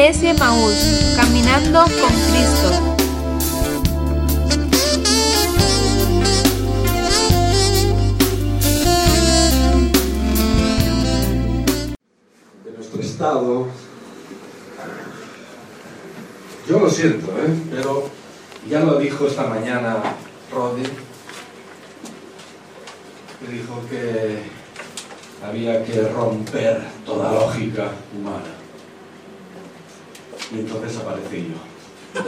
Iglesia Emaús, caminando con Cristo. De nuestro estado, yo lo siento, pero ya lo dijo esta mañana Rodi, que dijo que había que romper toda lógica humana. Y entonces aparecí yo.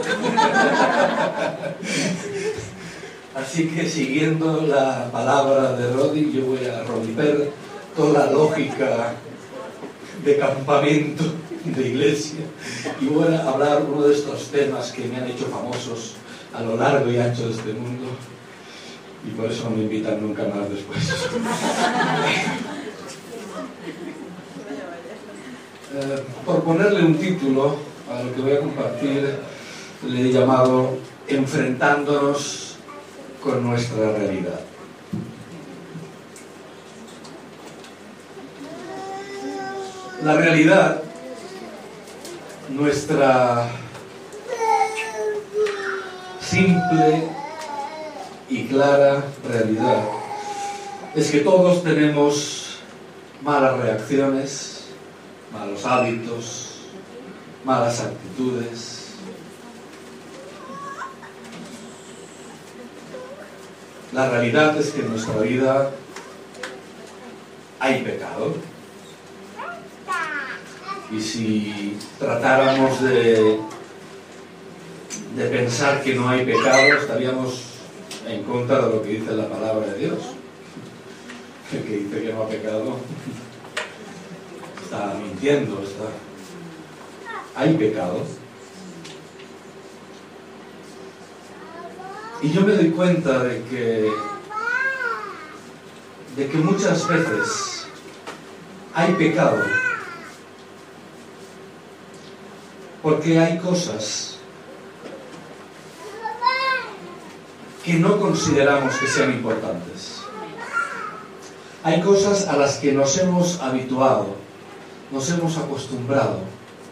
Así que siguiendo la palabra de Rodi, yo voy a romper toda lógica de campamento, de iglesia, y voy a hablar uno de estos temas que me han hecho famosos a lo largo y ancho de este mundo, y por eso no me invitan nunca más después. Por ponerle un título a lo que voy a compartir, le he llamado Enfrentándonos con nuestra realidad. La realidad, nuestra simple y clara realidad, es que todos tenemos malas reacciones, malos hábitos, malas actitudes. La realidad es que en nuestra vida hay pecado. Y si tratáramos de pensar que no hay pecado, estaríamos en contra de lo que dice la palabra de Dios. El que dice que no ha pecado está mintiendo. Hay pecado. Y yo me doy cuenta de que muchas veces hay pecado porque hay cosas que no consideramos que sean importantes. Hay cosas a las que nos hemos habituado, nos hemos acostumbrado.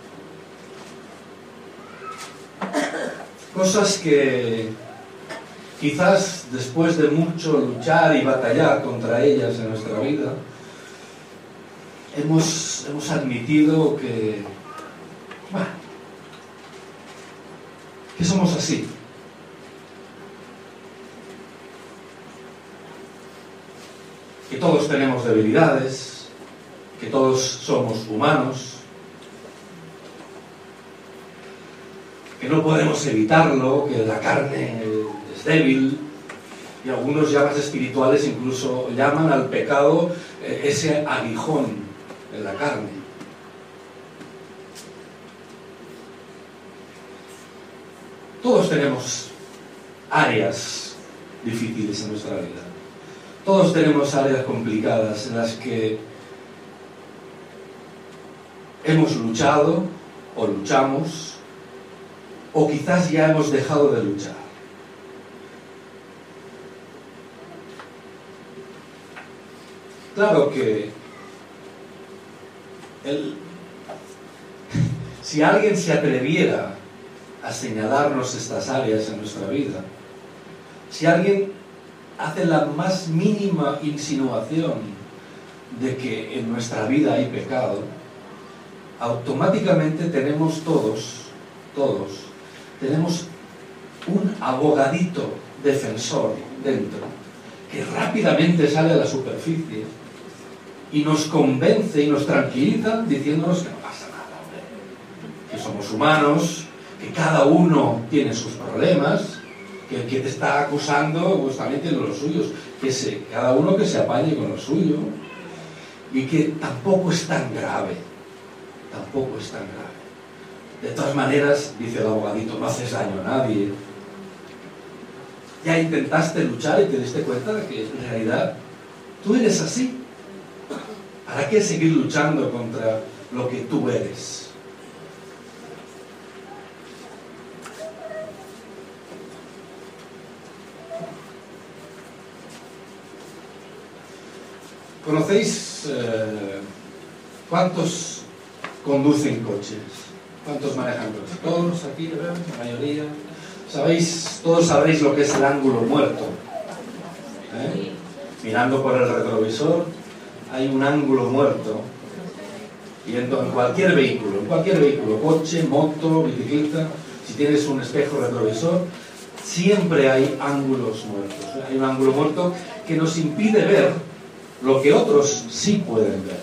Cosas que quizás después de mucho luchar y batallar contra ellas en nuestra vida, hemos admitido que somos así. Que todos tenemos debilidades, que todos somos humanos, que no podemos evitarlo, que la carne es débil, y algunos ya más espirituales incluso llaman al pecado ese aguijón en la carne. Todos tenemos áreas difíciles en nuestra vida. Todos tenemos áreas complicadas en las que hemos luchado o luchamos, o quizás ya hemos dejado de luchar. Claro que si alguien se atreviera a señalarnos estas áreas en nuestra vida, si alguien hace la más mínima insinuación de que en nuestra vida hay pecado, automáticamente tenemos todos, tenemos un abogadito defensor dentro, que rápidamente sale a la superficie y nos convence y nos tranquiliza diciéndonos que no pasa nada, hombre, que somos humanos, que cada uno tiene sus problemas, que el que te está acusando pues también tiene los suyos, cada uno que se apañe con lo suyo, y que tampoco es tan grave. De todas maneras, dice el abogadito, no haces daño a nadie. Ya intentaste luchar y te diste cuenta de que en realidad tú eres así. ¿Para qué seguir luchando contra lo que tú eres? ¿Conocéis cuántos conducen coches? ¿Cuántos manejan coche? Todos aquí, ¿verdad? La mayoría. ¿Sabéis? Todos sabréis lo que es el ángulo muerto. Mirando por el retrovisor, hay un ángulo muerto. Y en cualquier vehículo, coche, moto, bicicleta, si tienes un espejo retrovisor, siempre hay ángulos muertos. Hay un ángulo muerto que nos impide ver lo que otros sí pueden ver.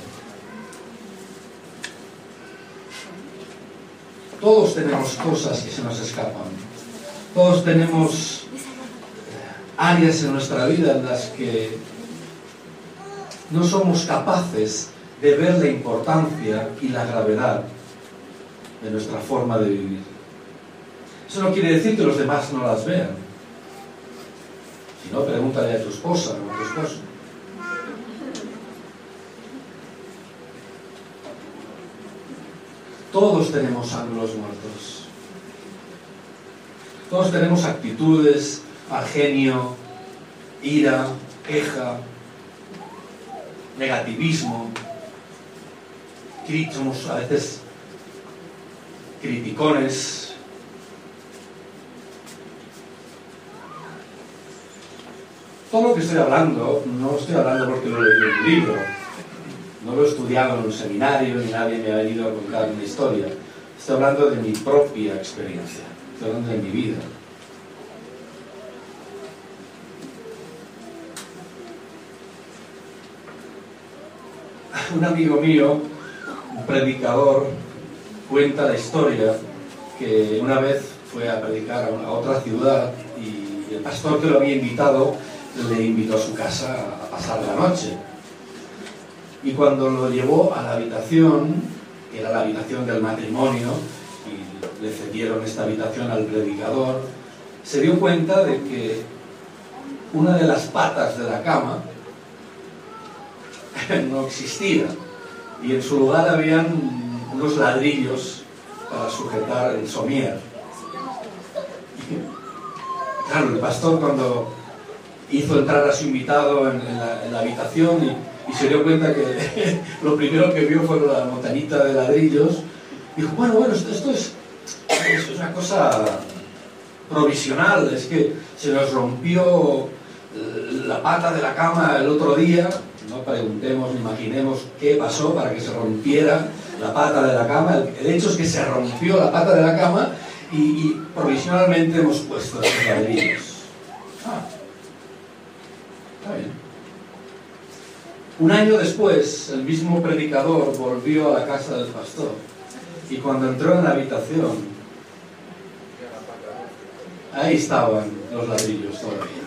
Todos tenemos cosas que se nos escapan. Todos tenemos áreas en nuestra vida en las que no somos capaces de ver la importancia y la gravedad de nuestra forma de vivir. Eso no quiere decir que los demás no las vean. Si no, pregúntale a tu esposa o a tu esposo. Todos tenemos ángulos muertos. Todos tenemos actitudes, mal genio, ira, queja, negativismo. Somos a veces criticones. Todo lo que estoy hablando, no estoy hablando porque lo leí en un libro, no lo he estudiado en un seminario, ni nadie me ha venido a contar una historia. Estoy hablando de mi propia experiencia, estoy hablando de mi vida. Un amigo mío, un predicador, cuenta la historia que una vez fue a predicar a otra ciudad y el pastor que lo había invitado le invitó a su casa a pasar la noche. Y cuando lo llevó a la habitación, que era la habitación del matrimonio, y le cedieron esta habitación al predicador, se dio cuenta de que una de las patas de la cama no existía, y en su lugar habían unos ladrillos para sujetar el somier. Y, claro, el pastor, cuando hizo entrar a su invitado en la habitación y se dio cuenta que lo primero que vio fue la montañita de ladrillos, dijo, bueno, esto es una cosa provisional, es que se nos rompió la pata de la cama el otro día. No preguntemos ni imaginemos qué pasó para que se rompiera la pata de la cama. El hecho es que se rompió la pata de la cama y provisionalmente hemos puesto esos ladrillos. Está bien. Un año después, el mismo predicador volvió a la casa del pastor y cuando entró en la habitación, ahí estaban los ladrillos todavía.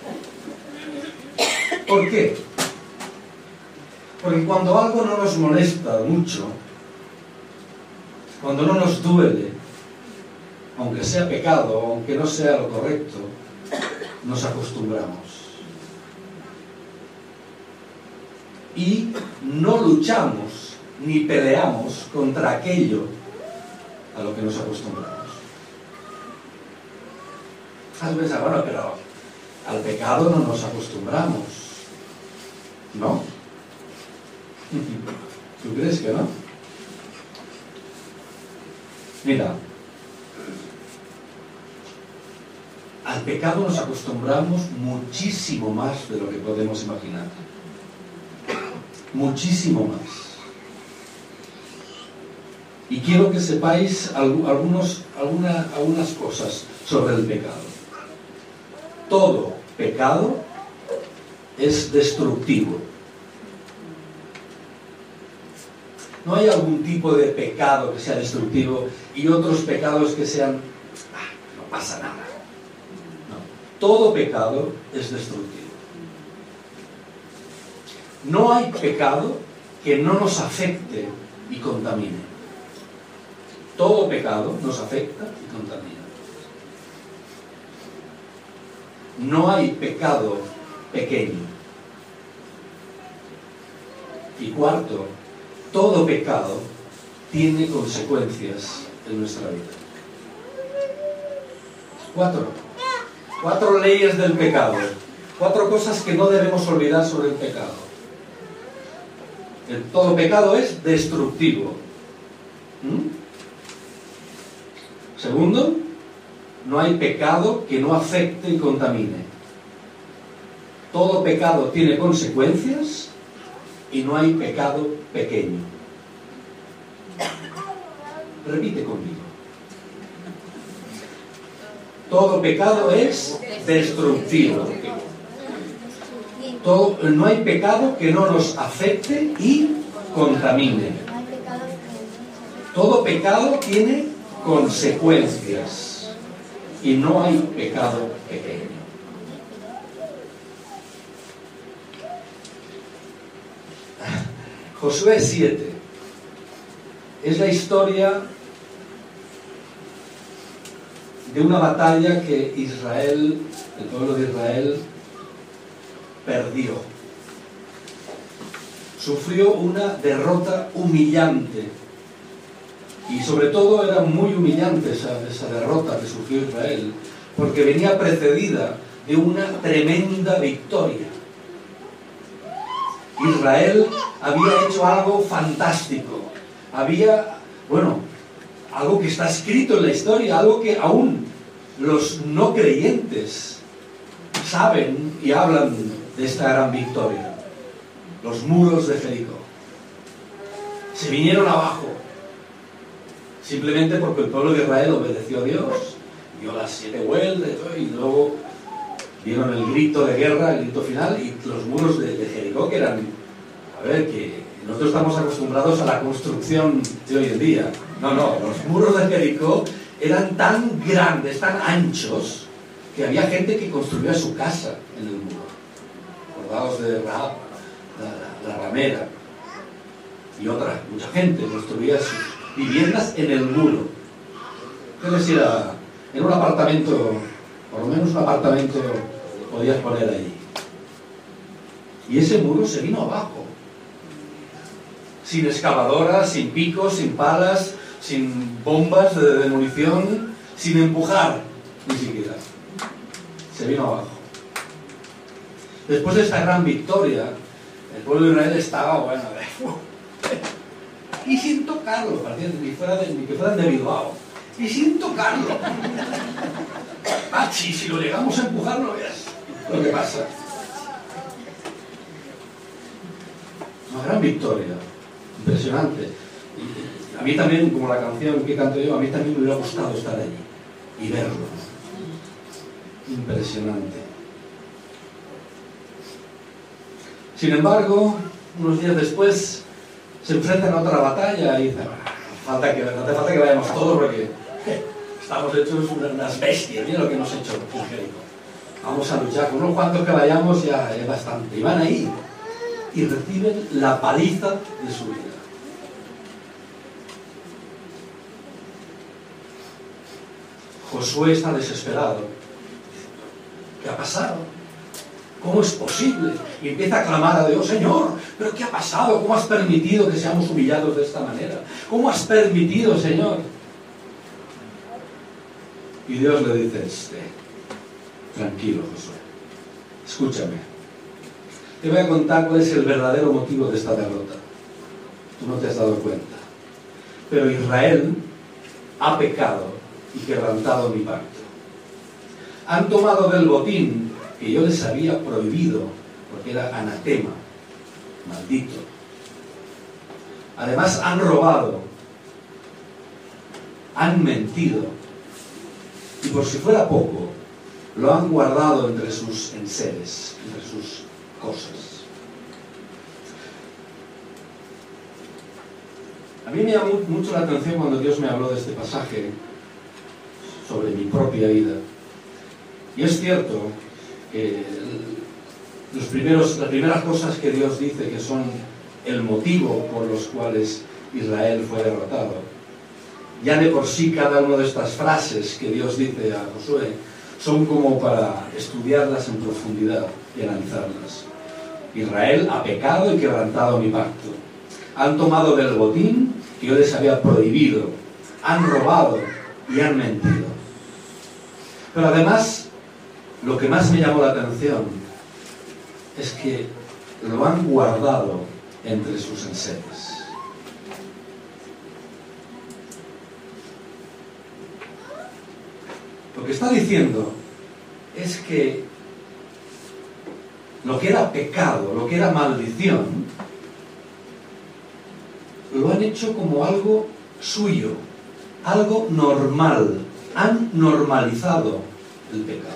¿Por qué? Porque cuando algo no nos molesta mucho, cuando no nos duele, aunque sea pecado, aunque no sea lo correcto, nos acostumbramos. Y no luchamos ni peleamos contra aquello a lo que nos acostumbramos. Has pensado, bueno, pero al pecado no nos acostumbramos, ¿no? ¿Tú crees que no? Mira, al pecado nos acostumbramos muchísimo más de lo que podemos imaginar. Muchísimo más. Y quiero que sepáis algunas cosas sobre el pecado. Todo pecado es destructivo. No hay algún tipo de pecado que sea destructivo y otros pecados que sean, no pasa nada. No. Todo pecado es destructivo. No hay pecado que no nos afecte y contamine. Todo pecado nos afecta y contamina. No hay pecado pequeño. Y cuarto, todo pecado tiene consecuencias en nuestra vida. Cuatro leyes del pecado. 4 cosas que no debemos olvidar sobre el pecado. Todo pecado es destructivo. Segundo, no hay pecado que no afecte y contamine. Todo pecado tiene consecuencias y no hay pecado pequeño. Repite conmigo. Todo pecado es destructivo. No hay pecado que no nos afecte y contamine. Todo pecado tiene consecuencias y no hay pecado pequeño. Josué 7 es la historia de una batalla que Israel, el pueblo de Israel, perdió. Sufrió una derrota humillante. Y sobre todo era muy humillante esa derrota que sufrió Israel, porque venía precedida de una tremenda victoria. Israel había hecho algo fantástico. Algo que está escrito en la historia, algo que aún los no creyentes saben y hablan de esta gran victoria. Los muros de Jericó se vinieron abajo, simplemente porque el pueblo de Israel obedeció a Dios, dio las 7 vueltas y luego dieron el grito de guerra, el grito final, y los muros de Jericó, que eran, que nosotros estamos acostumbrados a la construcción de hoy en día. No, los muros de Jericó eran tan grandes, tan anchos, que había gente que construía su casa en el muro. Acordaos de Rahab, la ramera, y mucha gente construía sus viviendas en el muro. Entonces era en un apartamento, por lo menos un apartamento podías poner allí. Y ese muro se vino abajo, sin excavadoras, sin picos, sin palas, sin bombas de munición, sin empujar ni siquiera. Se vino abajo. Después de esta gran victoria, el pueblo de Israel estaba, y sin tocarlo, ni que fueran de Bilbao, y sin tocarlo. Si lo llegamos a empujar, no veas lo que pasa. Una gran victoria, impresionante. Y a mí también, como la canción que canto yo, a mí también me hubiera gustado estar allí y verlo. Impresionante. Sin embargo, unos días después se enfrentan a otra batalla y dicen, no hace falta que vayamos todos porque estamos hechos unas bestias, mira lo que hemos hecho en Jericó. Vamos a luchar, con unos cuantos que vayamos ya es bastante. Y van ahí y reciben la paliza de su vida. Josué está desesperado. ¿Qué ha pasado? ¿Cómo es posible? Y empieza a clamar a Dios, Señor, ¿pero qué ha pasado? ¿Cómo has permitido que seamos humillados de esta manera? ¿Cómo has permitido, Señor? Y Dios le dice, tranquilo, Josué, escúchame. Te voy a contar cuál es el verdadero motivo de esta derrota. Tú no te has dado cuenta. Pero Israel ha pecado y quebrantado mi pacto. Han tomado del botín que yo les había prohibido, porque era anatema, maldito. Además han robado, han mentido, y por si fuera poco, lo han guardado entre sus enseres, entre sus cosas. A mí me llamó mucho la atención cuando Dios me habló de este pasaje sobre mi propia vida. Y es cierto que las primeras cosas que Dios dice que son el motivo por los cuales Israel fue derrotado, ya de por sí cada una de estas frases que Dios dice a Josué son como para estudiarlas en profundidad y analizarlas. Israel ha pecado y quebrantado mi pacto. Han tomado del botín que yo les había prohibido. Han robado y han mentido. Pero además, lo que más me llamó la atención es que lo han guardado entre sus enseres. Lo que está diciendo es que lo que era pecado, lo que era maldición, lo han hecho como algo suyo, algo normal. Han normalizado el pecado.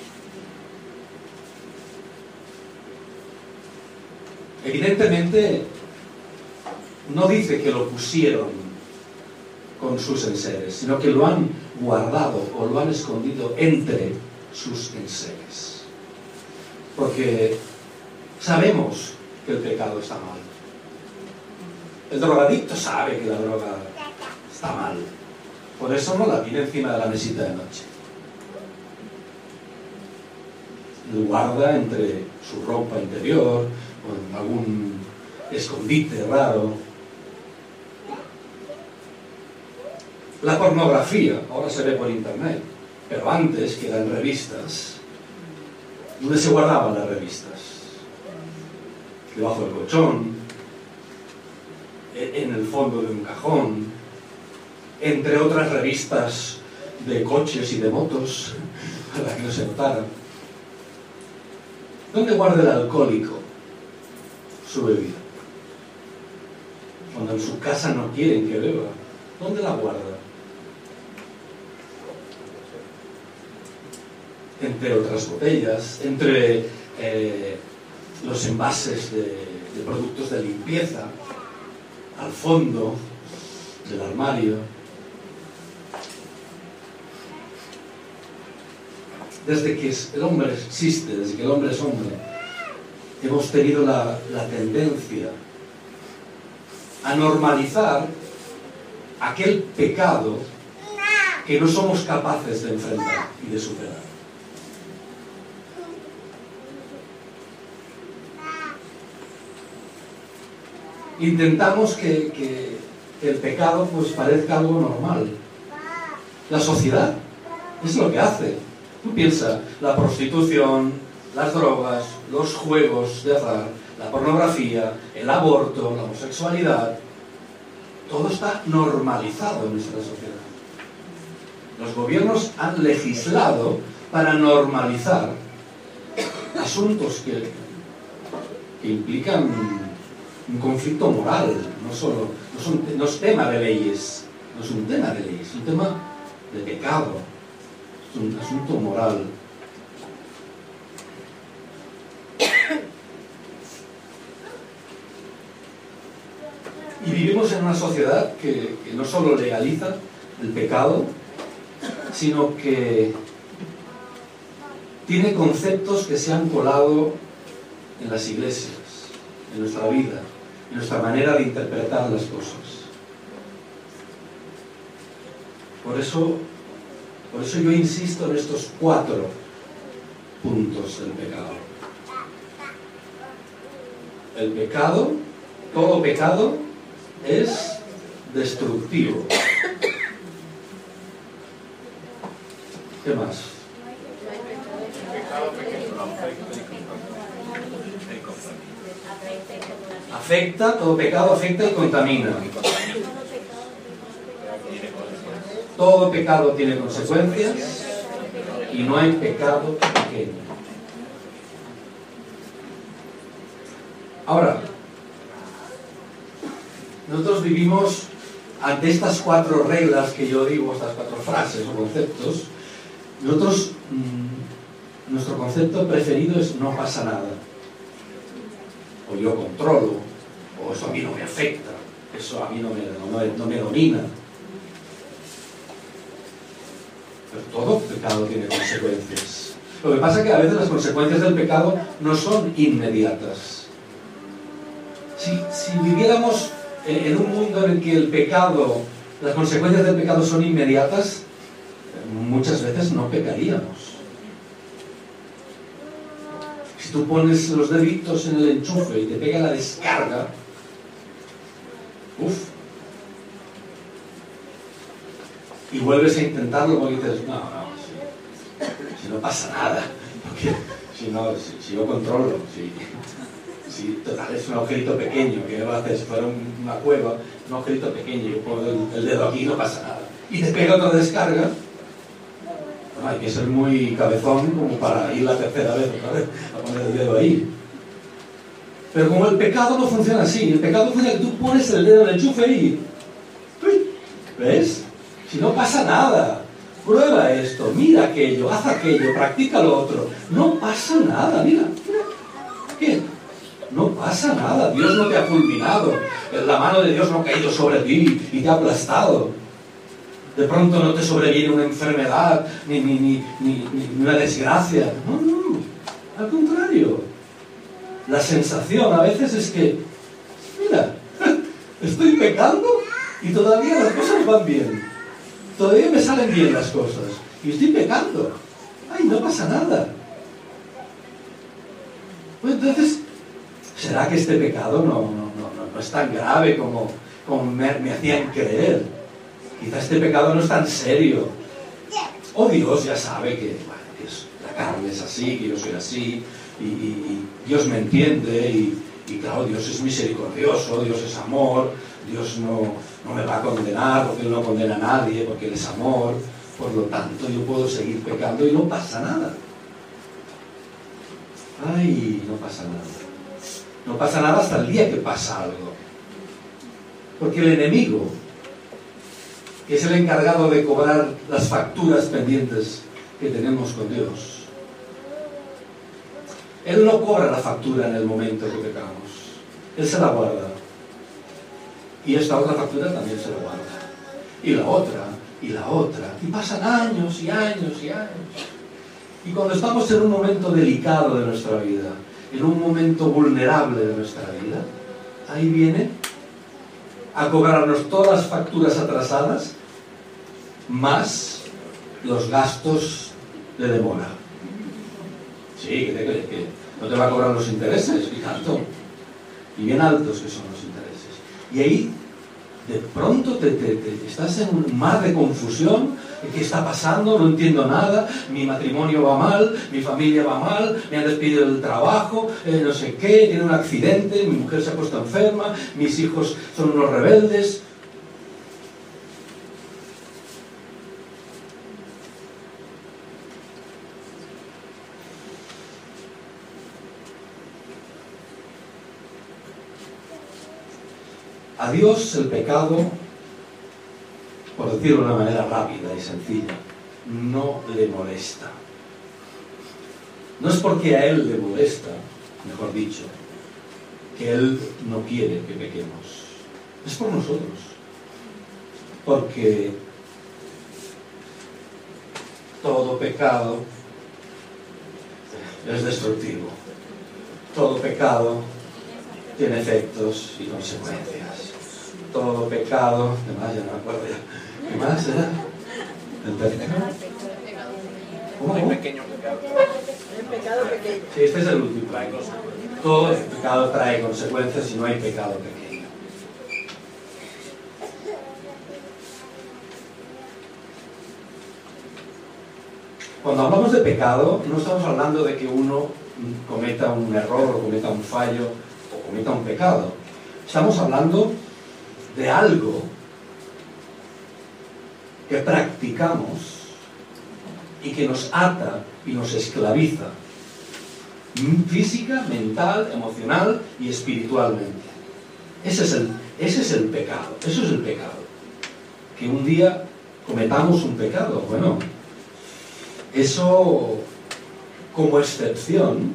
Evidentemente, no dice que lo pusieron con sus enseres, sino que lo han guardado o lo han escondido entre sus enseres. Porque sabemos que el pecado está mal. El drogadicto sabe que la droga está mal. Por eso no la tiene encima de la mesita de noche. Lo guarda entre su ropa interior o en algún escondite raro. La pornografía ahora se ve por internet, pero antes, que eran revistas, ¿dónde se guardaban las revistas? Debajo del colchón, en el fondo de un cajón, entre otras revistas de coches y de motos, para que no se notara. ¿Dónde guarda el alcohólico su bebida? Cuando en su casa no quieren que beba, ¿dónde la guarda? Entre otras botellas, entre los envases de productos de limpieza, al fondo del armario. Desde que el hombre existe, desde que el hombre es hombre, hemos tenido la tendencia a normalizar aquel pecado que no somos capaces de enfrentar y de superar. Intentamos que el pecado pues parezca algo normal. La sociedad es lo que hace. Tú piensas, la prostitución, las drogas, los juegos de azar, la pornografía, el aborto, la homosexualidad, todo está normalizado en nuestra sociedad. Los gobiernos han legislado para normalizar asuntos que implican un conflicto moral, no es tema de leyes, no es un tema de leyes, es un tema de pecado, es un asunto moral. Y vivimos en una sociedad que no solo legaliza el pecado, sino que tiene conceptos que se han colado en las iglesias, en nuestra vida, en nuestra manera de interpretar las cosas. Por eso yo insisto en estos 4 puntos del pecado. El pecado, todo pecado, es destructivo. ¿Qué más? Todo pecado afecta y contamina. Todo pecado tiene consecuencias y no hay pecado pequeño. Ahora, nosotros vivimos ante estas 4 reglas que yo digo, estas 4 frases o conceptos. Nosotros, nuestro concepto preferido es no pasa nada, o yo controlo, o eso a mí no me afecta, eso a mí no me domina. Pero todo pecado tiene consecuencias. Lo que pasa es que a veces las consecuencias del pecado no son inmediatas. Si viviéramos en un mundo en el que el pecado, las consecuencias del pecado son inmediatas, muchas veces no pecaríamos. Si tú pones los deditos en el enchufe y te pega la descarga, y vuelves a intentarlo porque dices, no, si no pasa nada, porque si yo controlo, si total es un agujerito pequeño, que va a hacer si fuera una cueva, un agujerito pequeño, yo pongo el dedo aquí y no pasa nada, y te pega otra descarga, No, hay que ser muy cabezón como para ir la tercera vez otra vez a poner el dedo ahí. Pero como el pecado no funciona así, el pecado funciona que tú pones el dedo en el enchufe y... ¿ves? Si no pasa nada. Prueba esto, mira aquello, haz aquello, practica lo otro. No pasa nada, mira. ¿Qué? No pasa nada, Dios no te ha fulminado, la mano de Dios no ha caído sobre ti y te ha aplastado. De pronto no te sobreviene una enfermedad ni una desgracia. No, no, al contrario. La sensación a veces es que, mira, estoy pecando y todavía las cosas van bien. Todavía me salen bien las cosas y estoy pecando. Ay, no pasa nada. Pues entonces, ¿será que este pecado no es tan grave como me hacían creer? Quizá este pecado no es tan serio. O Dios ya sabe que, bueno, la carne es así, que yo soy así, y Dios me entiende, y claro, Dios es misericordioso, Dios es amor, Dios no me va a condenar, porque Él no condena a nadie, porque Él es amor, por lo tanto yo puedo seguir pecando y no pasa nada. Ay, no pasa nada. No pasa nada hasta el día que pasa algo. Porque el enemigo, que es el encargado de cobrar las facturas pendientes que tenemos con Dios, Él no cobra la factura en el momento que pecamos. Él se la guarda. Y esta otra factura también se la guarda. Y la otra, y la otra. Y pasan años y años y años. Y cuando estamos en un momento delicado de nuestra vida, en un momento vulnerable de nuestra vida, ahí viene a cobrarnos todas las facturas atrasadas, más los gastos de demora. Sí, ¿qué te crees? ¿Que no te va a cobrar los intereses? Y tanto. Y bien altos que son los intereses. Y ahí, de pronto, estás en un mar de confusión. ¿Qué está pasando? No entiendo nada. Mi matrimonio va mal, mi familia va mal, me han despedido del trabajo, no sé qué, tiene un accidente, mi mujer se ha puesto enferma, mis hijos son unos rebeldes. A Dios el pecado, por decirlo de una manera rápida y sencilla, no le molesta. No es porque a Él le molesta, mejor dicho, que Él no quiere que pequemos. Es por nosotros. Porque todo pecado es destructivo. Todo pecado tiene efectos y consecuencias. Todo pecado, además ya no me acuerdo ya. ¿Qué más era? ¿El pecado? ¿Cómo? Muy pequeño pecado. El pecado pequeño. Sí, este es el último. Todo pecado trae consecuencias y no hay pecado pequeño. Cuando hablamos de pecado, no estamos hablando de que uno cometa un error o cometa un fallo o cometa un pecado. Estamos hablando de algo que practicamos y que nos ata y nos esclaviza física, mental, emocional y espiritualmente. Ese es el pecado. Eso es el pecado. Que un día cometamos un pecado. Bueno, eso como excepción,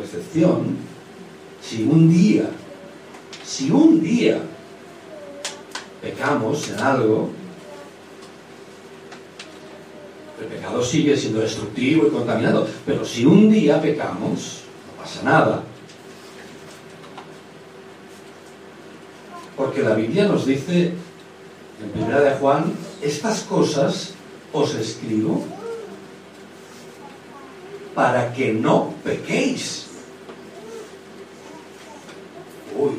si un día pecamos en algo, el pecado sigue siendo destructivo y contaminado, pero si un día pecamos, no pasa nada. Porque la Biblia nos dice, en 1 de Juan, estas cosas os escribo para que no pequéis. Uy,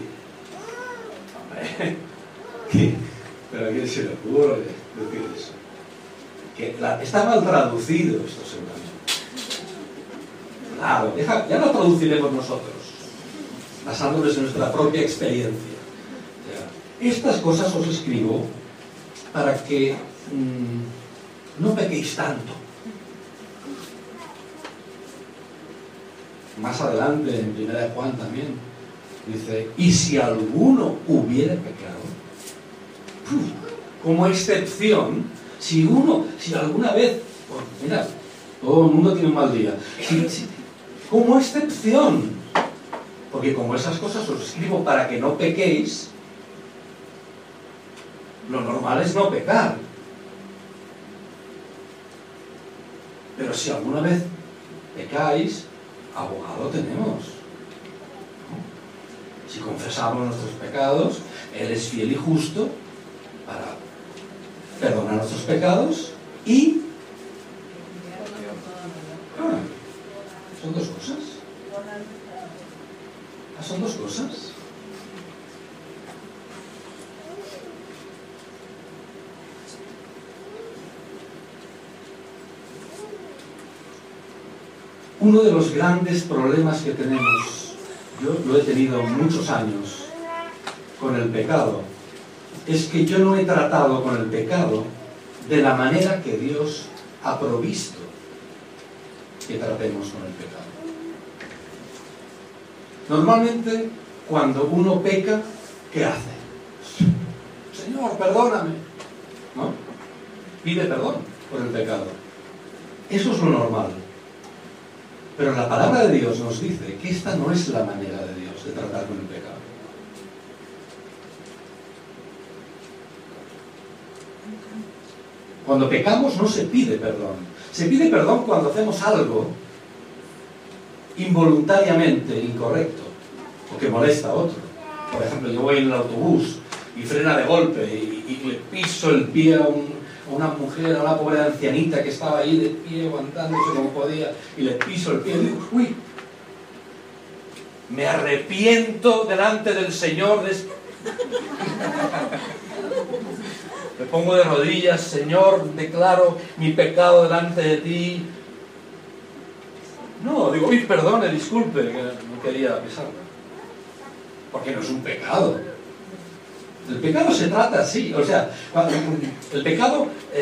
¿pero a quién se le ocurre decir eso? Está mal traducido esto seguramente. Claro, ya lo traduciremos nosotros, basándonos en nuestra propia experiencia. Estas cosas os escribo para que no pequéis tanto. más adelante en 1 de Juan también, dice, y si alguno hubiera pecado, como excepción, si alguna vez, mira, todo el mundo tiene un mal día, como excepción, porque como esas cosas os escribo para que no pequéis, lo normal es no pecar. Pero si alguna vez pecáis, abogado tenemos, ¿no? Si confesamos nuestros pecados, Él es fiel y justo para perdonar nuestros pecados y... son dos cosas. Son dos cosas. Uno de los grandes problemas que tenemos, yo lo he tenido muchos años con el pecado, es que yo no he tratado con el pecado de la manera que Dios ha provisto que tratemos con el pecado. Normalmente, cuando uno peca, ¿qué hace? Señor, perdóname, ¿no? Pide perdón por el pecado. Eso es lo normal. Pero la palabra de Dios nos dice que esta no es la manera de Dios de tratar con el pecado. Cuando pecamos no se pide perdón. Se pide perdón cuando hacemos algo involuntariamente incorrecto o que molesta a otro. Por ejemplo, yo voy en el autobús y frena de golpe y le piso el pie a una mujer, a una pobre ancianita que estaba ahí de pie aguantándose como podía, y le piso el pie y digo, uy, me arrepiento delante del Señor me pongo de rodillas, Señor, declaro mi pecado delante de ti. No, digo, uy, perdone, disculpe, que no quería pisarla, porque no es un pecado. El pecado se trata así, o sea, el pecado,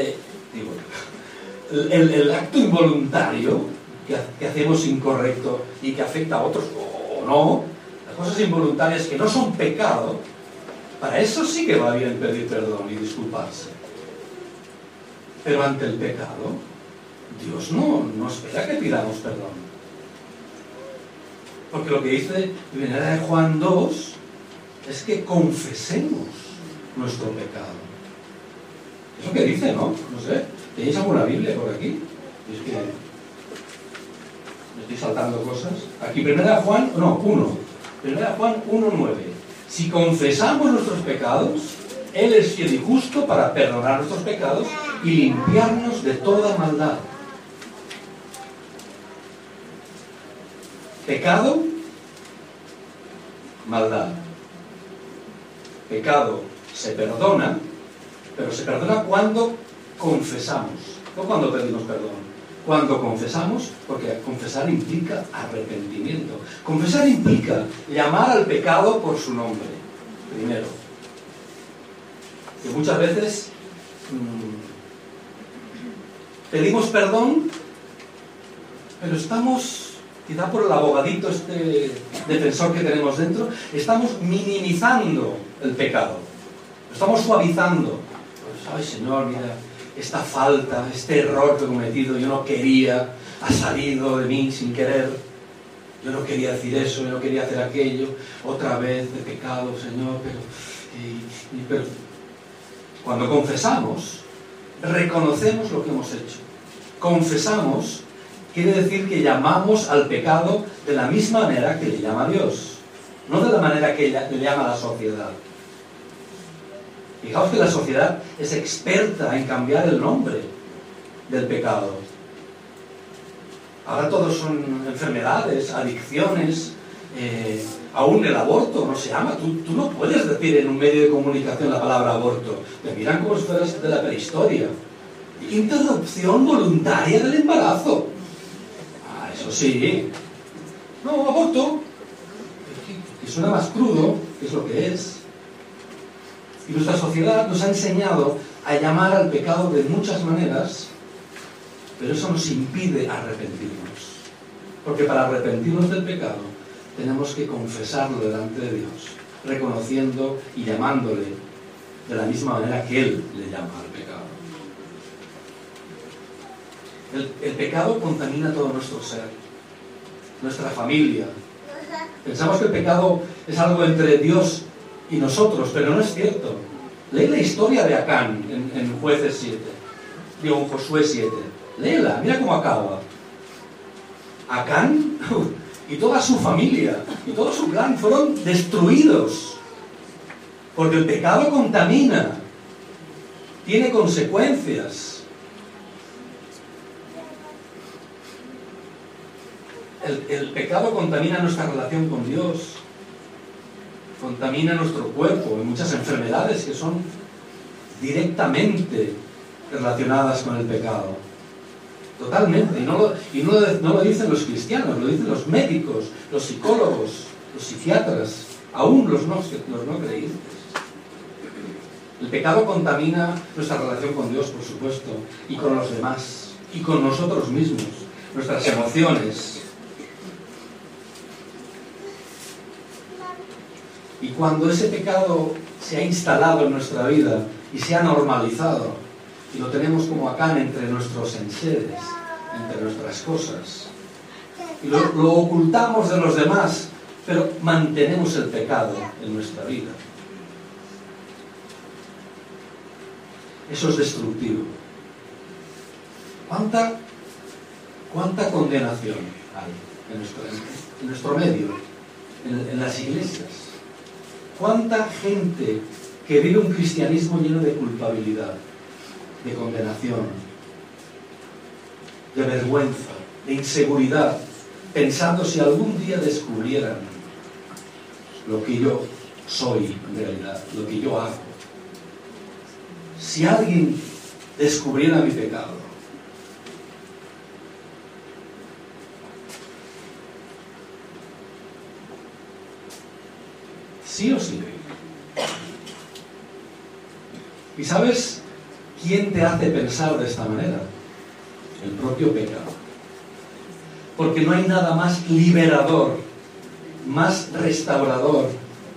el acto involuntario que hacemos incorrecto y que afecta a otros, o no, las cosas involuntarias que no son pecado, para eso sí que va bien pedir perdón y disculparse. Pero ante el pecado, Dios no espera que pidamos perdón. Porque lo que dice en Juan 2 es que confesemos nuestro pecado. Es lo que dice, ¿no? No sé, ¿tenéis alguna Biblia por aquí? Es que me estoy saltando cosas. Aquí, 1 Juan 1:9. Si confesamos nuestros pecados, Él es fiel y justo para perdonar nuestros pecados y limpiarnos de toda maldad. Pecado, maldad. Pecado se perdona, pero se perdona cuando confesamos, no cuando pedimos perdón. Cuando confesamos, porque confesar implica arrepentimiento. Confesar implica llamar al pecado por su nombre, primero. Y muchas veces pedimos perdón, pero estamos, quizá por el abogadito este defensor que tenemos dentro, estamos minimizando el pecado, lo estamos suavizando. Pues, ay, Señor, mira, esta falta, este error que he cometido, yo no quería, ha salido de mí sin querer, yo no quería decir eso, yo no quería hacer aquello, otra vez de pecado, Señor, pero cuando confesamos, reconocemos lo que hemos hecho. Confesamos quiere decir que llamamos al pecado de la misma manera que le llama Dios, no de la manera que le llama la sociedad. Fijaos que la sociedad es experta en cambiar el nombre del pecado. Ahora todos son enfermedades, adicciones, aún el aborto no se llama. Tú no puedes decir en un medio de comunicación la palabra aborto. Te miran como si fueras de la prehistoria. Interrupción voluntaria del embarazo. Ah, eso sí. No, aborto. Que suena más crudo, que es lo que es. Y nuestra sociedad nos ha enseñado a llamar al pecado de muchas maneras, pero eso nos impide arrepentirnos. Porque para arrepentirnos del pecado tenemos que confesarlo delante de Dios, reconociendo y llamándole de la misma manera que Él le llama al pecado. El pecado contamina todo nuestro ser, nuestra familia. Pensamos que el pecado es algo entre Dios y nosotros, pero no es cierto. Lee la historia de Acán en Jueces 7, digo, en Josué 7. Léela, mira cómo acaba. Acán y toda su familia y todo su clan fueron destruidos, porque el pecado contamina, tiene consecuencias. El pecado contamina nuestra relación con Dios, contamina nuestro cuerpo, hay muchas enfermedades que son directamente relacionadas con el pecado. Totalmente. Y no lo dicen los cristianos, lo dicen los médicos, los psicólogos, los psiquiatras, aún los no creyentes. El pecado contamina nuestra relación con Dios, por supuesto, y con los demás, y con nosotros mismos, nuestras emociones. Y cuando ese pecado se ha instalado en nuestra vida y se ha normalizado, y lo tenemos como Acán entre nuestros enseres, entre nuestras cosas, y lo ocultamos de los demás, pero mantenemos el pecado en nuestra vida. Eso es destructivo. ¿Cuánta condenación hay en nuestro medio, en las iglesias? ¿Cuánta gente que vive un cristianismo lleno de culpabilidad, de condenación, de vergüenza, de inseguridad, pensando si algún día descubrieran lo que yo soy en realidad, lo que yo hago? Si alguien descubriera mi pecado, sí o sí. ¿Y sabes quién te hace pensar de esta manera? El propio pecado. Porque no hay nada más liberador, más restaurador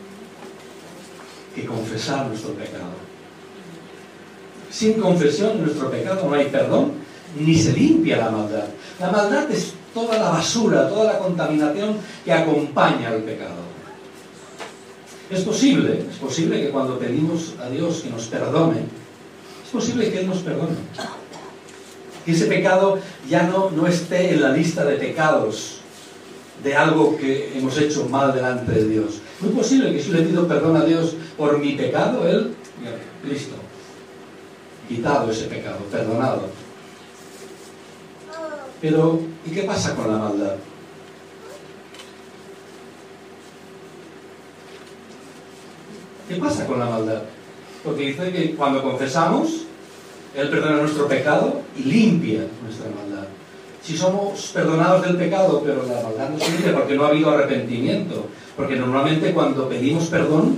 que confesar nuestro pecado. Sin confesión de nuestro pecado no hay perdón, ni se limpia la maldad. La maldad es toda la basura, toda la contaminación que acompaña al pecado. Es posible que cuando pedimos a Dios que nos perdone, es posible que Él nos perdone. Que ese pecado ya no esté en la lista de pecados de algo que hemos hecho mal delante de Dios. Muy posible que si le pido perdón a Dios por mi pecado, Él, listo, quitado ese pecado, perdonado. Pero, ¿y qué pasa con la maldad? ¿Qué pasa con la maldad? Porque dice que cuando confesamos, Él perdona nuestro pecado y limpia nuestra maldad. Si somos perdonados del pecado, pero la maldad no se limpia porque no ha habido arrepentimiento, porque normalmente cuando pedimos perdón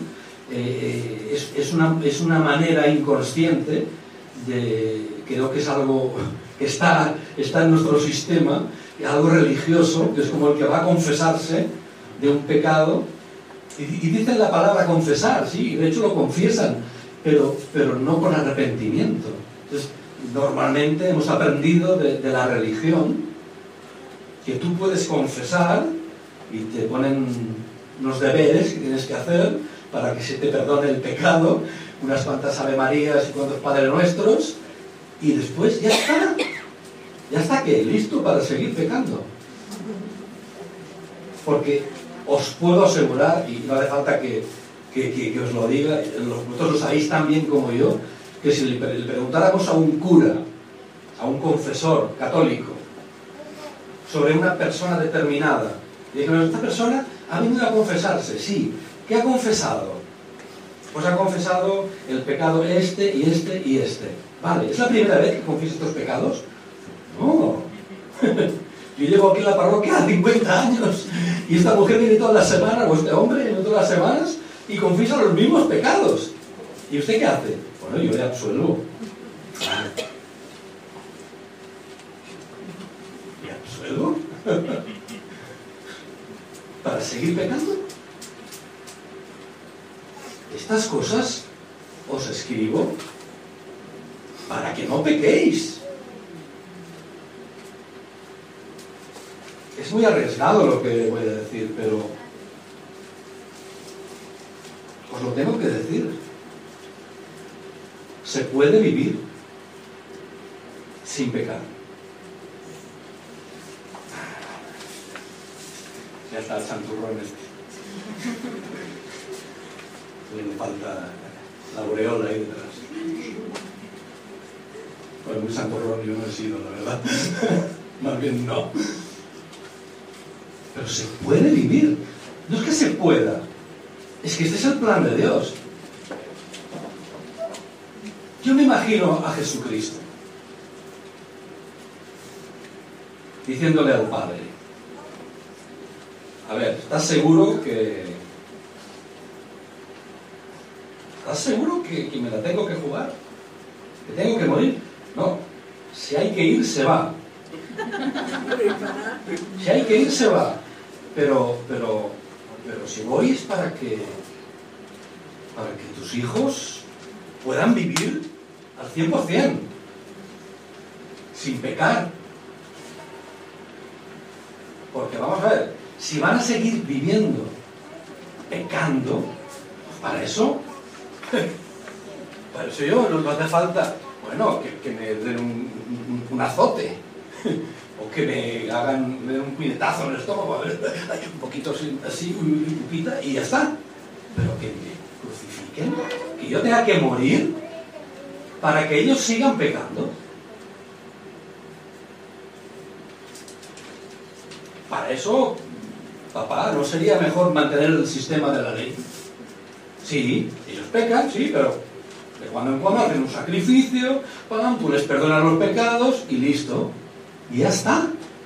es una manera inconsciente creo que es algo que está en nuestro sistema, algo religioso, que es como el que va a confesarse de un pecado. Y dicen la palabra confesar, sí, de hecho lo confiesan, pero no con arrepentimiento. Entonces, normalmente hemos aprendido de la religión que tú puedes confesar y te ponen unos deberes que tienes que hacer para que se te perdone el pecado, unas cuantas Ave Marías y cuantos Padre Nuestros, y después ya está que listo para seguir pecando. Porque os puedo asegurar, y no hace falta que os lo diga, vosotros lo sabéis tan bien como yo, que si le preguntáramos a un cura, a un confesor católico, sobre una persona determinada, y dijéramos, esta persona ha venido a confesarse, sí, ¿qué ha confesado? Pues ha confesado el pecado este y este y este. Vale, ¿es la primera vez que confiesa estos pecados? No. Yo llevo aquí en la parroquia 50 años y esta mujer viene todas las semanas, o este hombre viene todas las semanas y confiesa los mismos pecados. ¿Y usted qué hace? Bueno, yo le absuelvo. ¿Le absuelvo? para seguir pecando? Estas cosas os escribo para que no pequéis. Es muy arriesgado lo que voy a decir, pero os lo tengo que decir. Se puede vivir sin pecar. Ya está el santurrón este. Le falta la aureola ahí detrás. Pues muy santurrón yo no he sido, la verdad. Más bien no. Pero se puede vivir. No es que se pueda. Es que este es el plan de Dios. Yo me imagino a Jesucristo diciéndole al Padre: a ver, ¿estás seguro que me la tengo que jugar? ¿Que tengo que morir? No. Si hay que ir, se va. Si hay que ir, se va. Pero si voy es para que tus hijos puedan vivir al 100%, sin pecar. Porque vamos a ver, si van a seguir viviendo pecando, pues para eso yo no hace falta, bueno, que me den un azote, o que me den un puñetazo en el estómago, a ver, un poquito así, y ya está. Pero que me crucifiquen, que yo tenga que morir para que ellos sigan pecando. Para eso, papá, ¿no sería mejor mantener el sistema de la ley? Sí, ellos pecan, sí, pero de cuando en cuando hacen un sacrificio, tú les perdonas los pecados y listo. Y ya está.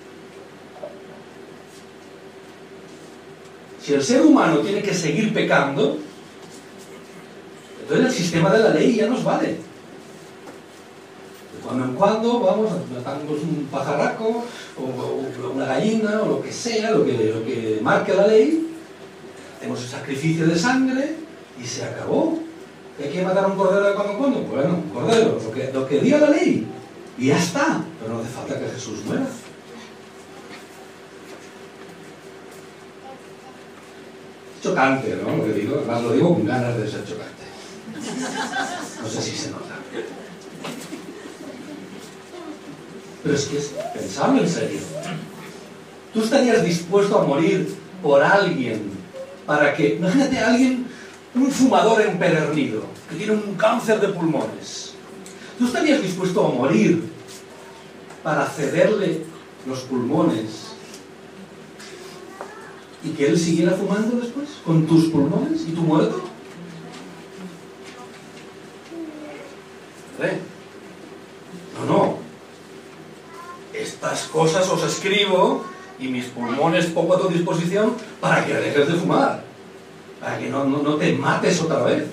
Si el ser humano tiene que seguir pecando, entonces el sistema de la ley ya nos vale. De cuando en cuando vamos a matarnos un pajarraco o una gallina o lo que sea, lo que marque la ley, hacemos el sacrificio de sangre y se acabó. ¿Hay que matar un cordero de cuando en cuando? Bueno, un cordero, lo que diga la ley, y ya está. Pero no hace falta que Jesús muera. Es chocante, ¿no? Lo que digo, además lo digo con ganas de ser chocante. No sé si se nota. Pero es que pensadlo en serio. ¿Tú estarías dispuesto a morir por alguien para que... Imagínate a alguien, un fumador empedernido, que tiene un cáncer de pulmones. ¿Tú estarías dispuesto a morir para cederle los pulmones y que él siguiera fumando después con tus pulmones y tu muerto? No. Estas cosas os escribo y mis pulmones pongo a tu disposición para que dejes de fumar, para que no te mates otra vez.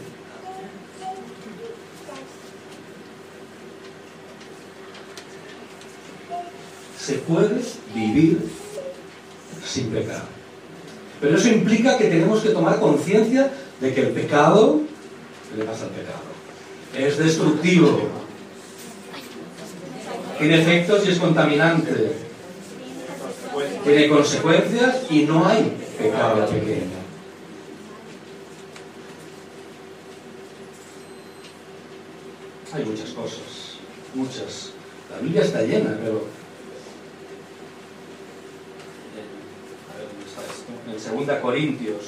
Se puede vivir sin pecar. Pero eso implica que tenemos que tomar conciencia de que el pecado, ¿qué le pasa al pecado? Es destructivo, tiene efectos y es contaminante, tiene consecuencias y no hay pecado pequeño. Hay muchas cosas, muchas. La Biblia está llena, pero... En 2 Corintios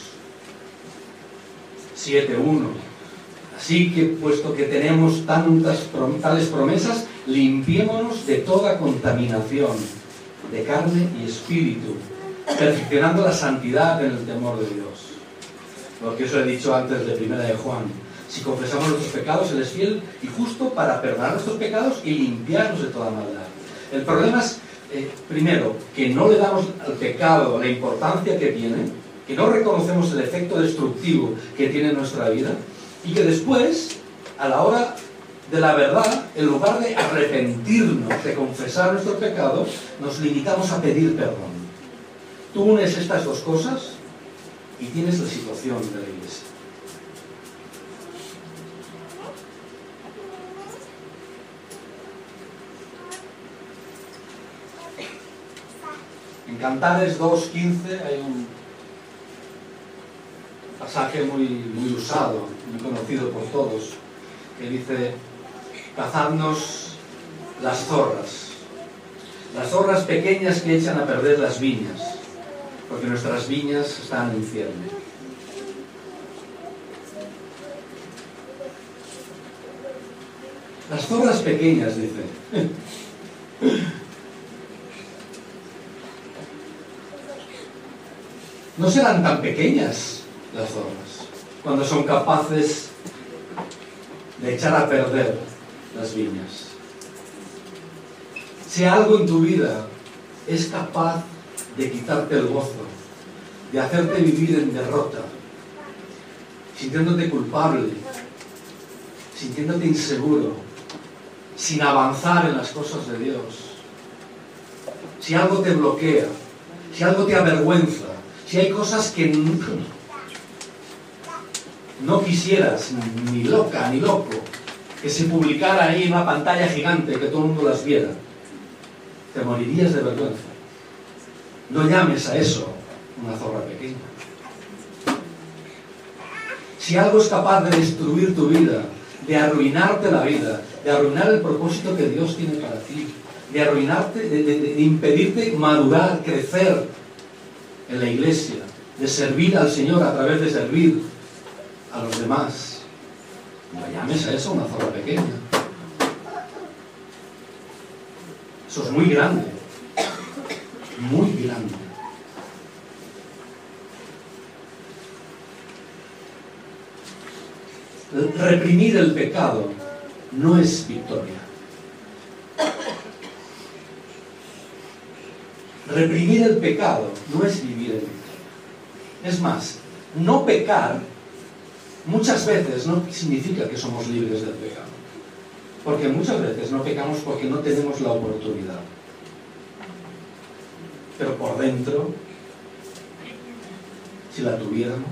7:1. Así que, puesto que tenemos tales promesas, limpiémonos de toda contaminación de carne y espíritu, perfeccionando la santidad en el temor de Dios. Lo que os he dicho antes de 1 de Juan. Si confesamos nuestros pecados, Él es fiel y justo para perdonar nuestros pecados y limpiarnos de toda maldad. El problema es, primero, que no le damos al pecado la importancia que tiene, que no reconocemos el efecto destructivo que tiene en nuestra vida, y que después, a la hora de la verdad, en lugar de arrepentirnos, de confesar nuestros pecados, nos limitamos a pedir perdón. Tú unes estas dos cosas y tienes la situación de la iglesia. En Cantares 2:15 hay un pasaje muy usado, muy conocido por todos, que dice: cazadnos las zorras pequeñas que echan a perder las viñas, porque nuestras viñas están en el infierno. Las zorras pequeñas, dice. No serán tan pequeñas las zorras cuando son capaces de echar a perder las viñas. Si algo en tu vida es capaz de quitarte el gozo, de hacerte vivir en derrota, sintiéndote culpable, sintiéndote inseguro, sin avanzar en las cosas de Dios, si algo te bloquea, si algo te avergüenza, si hay cosas que no quisieras, ni loca, ni loco, que se publicara ahí en una pantalla gigante, que todo el mundo las viera, te morirías de vergüenza. No llames a eso una zorra pequeña. Si algo es capaz de destruir tu vida, de arruinarte la vida, de arruinar el propósito que Dios tiene para ti, de arruinarte, de impedirte madurar, crecer en la iglesia, de servir al Señor a través de servir a los demás, no llames a eso una zorra pequeña. Eso es muy grande, muy grande. Reprimir el pecado no es victoria. Reprimir el pecado no es vivir en victoria. Es más, no pecar muchas veces no significa que somos libres del pecado. Porque muchas veces no pecamos porque no tenemos la oportunidad. Pero por dentro, si la tuviéramos,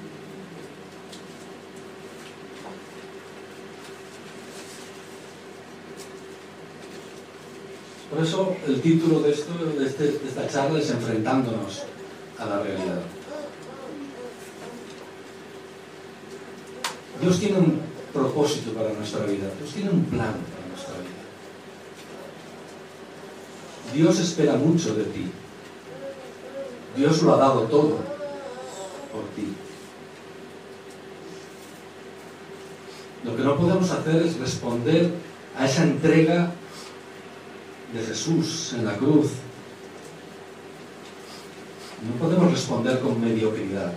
por eso el título de esta charla es Enfrentándonos a la realidad. Dios tiene un propósito para nuestra vida. Dios tiene un plan para nuestra vida. Dios espera mucho de ti. Dios lo ha dado todo por ti. Lo que no podemos hacer es responder a esa entrega de Jesús en la cruz. No podemos responder con mediocridad.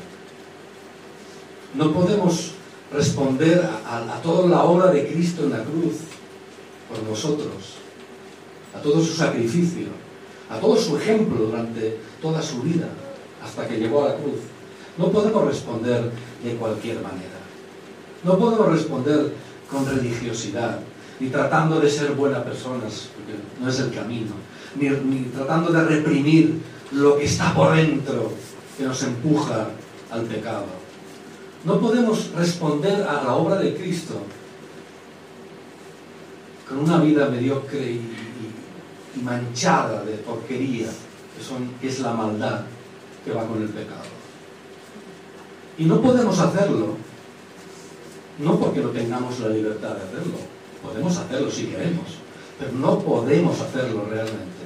No podemos responder a toda la obra de Cristo en la cruz por nosotros, a todo su sacrificio, a todo su ejemplo durante toda su vida hasta que llegó a la cruz. No podemos responder de cualquier manera. No podemos responder con religiosidad, ni tratando de ser buenas personas, porque no es el camino, ni tratando de reprimir lo que está por dentro que nos empuja al pecado. No podemos responder a la obra de Cristo con una vida mediocre y manchada de porquería, que es la maldad que va con el pecado. Y no podemos hacerlo, no porque no tengamos la libertad de hacerlo. Podemos hacerlo si queremos, pero no podemos hacerlo realmente.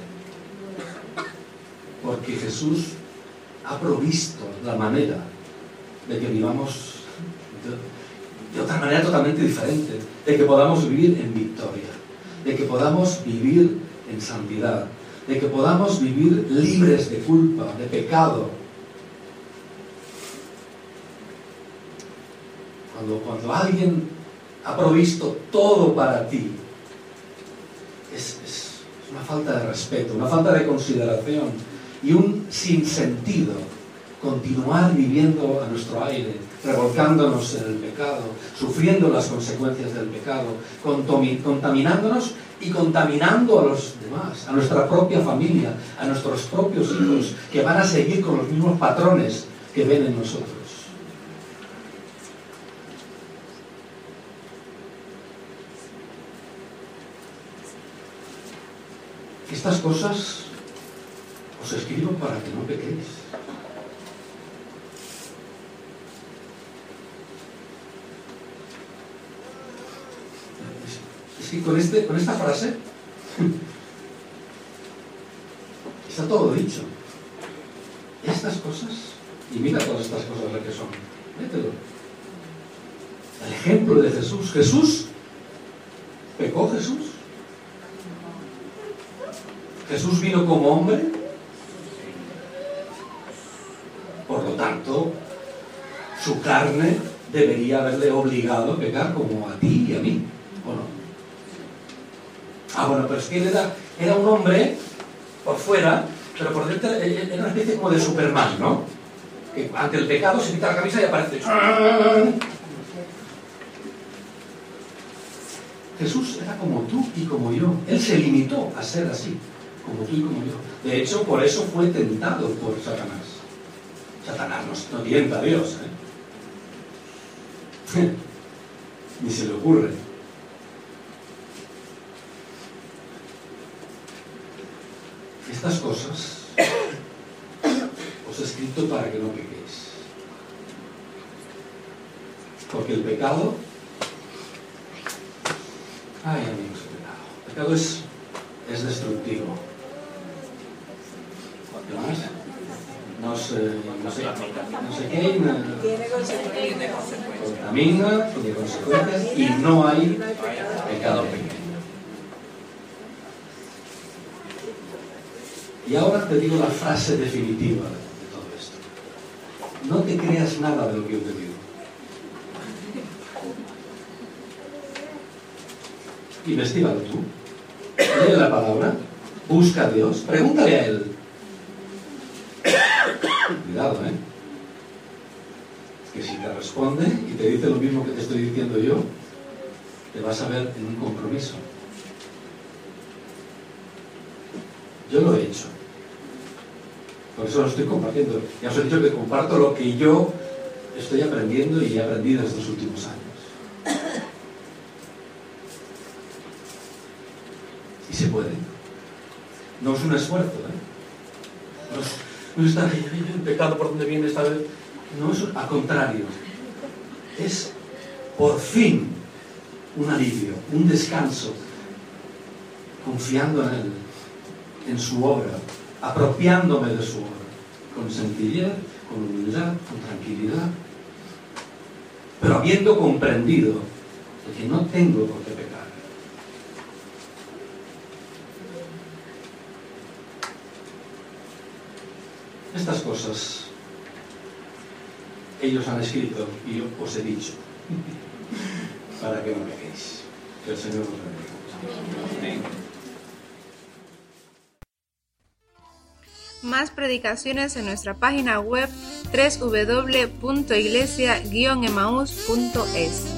Porque Jesús ha provisto la manera de que vivamos de otra manera totalmente diferente, de que podamos vivir en victoria, de que podamos vivir en santidad, de que podamos vivir libres de culpa, de pecado. Cuando alguien ha provisto todo para ti, es una falta de respeto, una falta de consideración y un sinsentido continuar viviendo a nuestro aire, revolcándonos en el pecado, sufriendo las consecuencias del pecado, contaminándonos y contaminando a los demás, a nuestra propia familia, a nuestros propios hijos, que van a seguir con los mismos patrones que ven en nosotros. Estas cosas os escribo para que no pequéis. Es que con esta frase está todo dicho. Estas cosas, y mira todas estas cosas lo que son. Mételo. El ejemplo de Jesús. Jesús, ¿pecó Jesús? Jesús vino como hombre. Por lo tanto, su carne debería haberle obligado a pecar como a ti y a mí, ¿o no? Ah, bueno, pero es que él era un hombre por fuera, pero por dentro era una especie como de Superman, ¿no? Que ante el pecado se quita la camisa y aparece. Jesús era como tú y como yo. Él se limitó a ser así, como tú y como yo. De hecho, por eso fue tentado por Satanás. Satanás no tienta a Dios, ¿eh? Ni se le ocurre. Estas cosas os he escrito para que no pequéis. Porque el pecado... Ay, amigos, el pecado es destructivo. ¿Qué más? No sé qué, Tiene consecuencias. contamina, tiene consecuencias y no hay pecado pequeño. Y ahora te digo la frase definitiva de todo esto. No te creas nada de lo que yo te digo. Investígalo tú. Lee la palabra. Busca a Dios. Pregúntale a Él. Cuidado, ¿eh? Que si te responde y te dice lo mismo que te estoy diciendo yo, te vas a ver en un compromiso. Yo lo he hecho. Por eso lo estoy compartiendo. Ya os he dicho que comparto lo que yo estoy aprendiendo y he aprendido estos últimos años. Y se puede. No es un esfuerzo, ¿eh? No es estar ahí, el pecado por donde viene esta vez. No, es al contrario. Es por fin un alivio, un descanso, confiando en Él, en su obra, apropiándome de su obra, con sencillez, con humildad, con tranquilidad, pero habiendo comprendido de que no tengo por qué pecar. Estas cosas ellos han escrito y yo os he dicho para que no pequéis. Que el Señor os bendiga. Más predicaciones en nuestra página web www.iglesia-emaus.es.